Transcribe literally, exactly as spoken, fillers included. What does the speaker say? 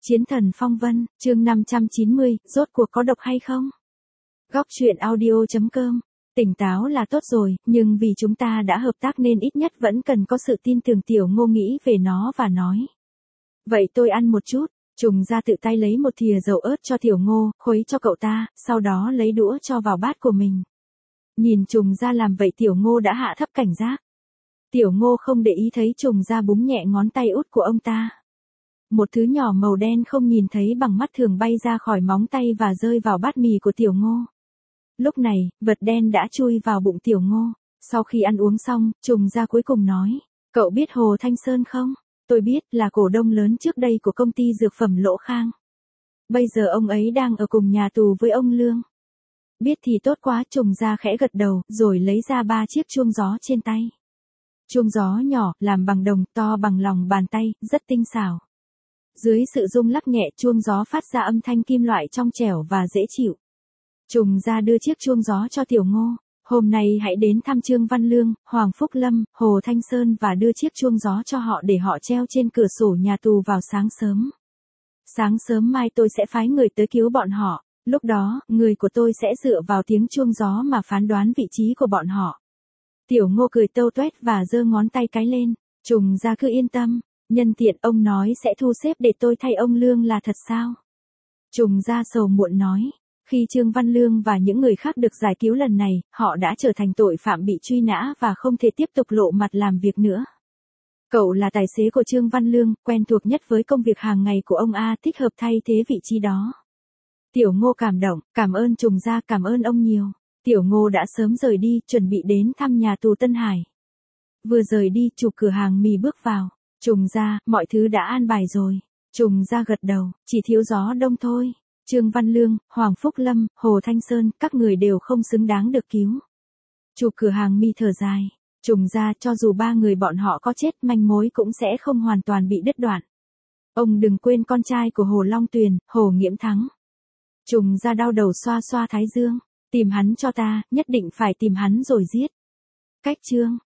Chiến thần phong vân, chương năm trăm chín mươi, rốt cuộc có độc hay không? Góc truyện audio chấm com. Tỉnh táo là tốt rồi, nhưng vì chúng ta đã hợp tác nên ít nhất vẫn cần có sự tin tưởng. Tiểu Ngô nghĩ về nó và nói. Vậy tôi ăn một chút. Trùng ra tự tay lấy một thìa dầu ớt cho Tiểu Ngô, khuấy cho cậu ta, sau đó lấy đũa cho vào bát của mình. Nhìn Trùng ra làm vậy Tiểu Ngô đã hạ thấp cảnh giác. Tiểu Ngô không để ý thấy Trùng ra búng nhẹ ngón tay út của ông ta. Một thứ nhỏ màu đen không nhìn thấy bằng mắt thường bay ra khỏi móng tay và rơi vào bát mì của Tiểu Ngô. Lúc này, vật đen đã chui vào bụng Tiểu Ngô. Sau khi ăn uống xong, Trùng ra cuối cùng nói, cậu biết Hồ Thanh Sơn không? Tôi biết, là cổ đông lớn trước đây của công ty dược phẩm Lỗ Khang. Bây giờ ông ấy đang ở cùng nhà tù với ông Lương. Biết thì tốt quá. Trùng ra khẽ gật đầu, rồi lấy ra ba chiếc chuông gió trên tay. Chuông gió nhỏ, làm bằng đồng, to bằng lòng bàn tay, rất tinh xảo. Dưới sự rung lắc nhẹ, chuông gió phát ra âm thanh kim loại trong trẻo và dễ chịu. Trùng ra đưa chiếc chuông gió cho Tiểu Ngô. Hôm nay hãy đến thăm Trương Văn Lương, Hoàng Phúc Lâm, Hồ Thanh Sơn và đưa chiếc chuông gió cho họ để họ treo trên cửa sổ nhà tù vào sáng sớm. Sáng sớm mai tôi sẽ phái người tới cứu bọn họ. Lúc đó, người của tôi sẽ dựa vào tiếng chuông gió mà phán đoán vị trí của bọn họ. Tiểu Ngô cười tâu tuét và giơ ngón tay cái lên. Trùng ra cứ yên tâm. Nhân tiện ông nói sẽ thu xếp để tôi thay ông Lương là thật sao? Trùng ra sầu muộn nói. Khi Trương Văn Lương và những người khác được giải cứu lần này, họ đã trở thành tội phạm bị truy nã và không thể tiếp tục lộ mặt làm việc nữa. Cậu là tài xế của Trương Văn Lương, quen thuộc nhất với công việc hàng ngày của ông A, thích hợp thay thế vị trí đó. Tiểu Ngô cảm động, cảm ơn Trùng ra, cảm ơn ông nhiều. Tiểu Ngô đã sớm rời đi, chuẩn bị đến thăm nhà tù Tân Hải. Vừa rời đi, chủ cửa hàng mì bước vào. Trùng ra, mọi thứ đã an bài rồi. Trùng ra gật đầu, chỉ thiếu gió đông thôi. Trương Văn Lương, Hoàng Phúc Lâm, Hồ Thanh Sơn, các người đều không xứng đáng được cứu. Chủ cửa hàng mì thở dài. Trùng ra, cho dù ba người bọn họ có chết, manh mối cũng sẽ không hoàn toàn bị đứt đoạn. Ông đừng quên con trai của Hồ Long Tuyền, Hồ Nghiễm Thắng. Trùng ra đau đầu xoa xoa thái dương. Tìm hắn cho ta, nhất định phải tìm hắn rồi giết. Cách chương.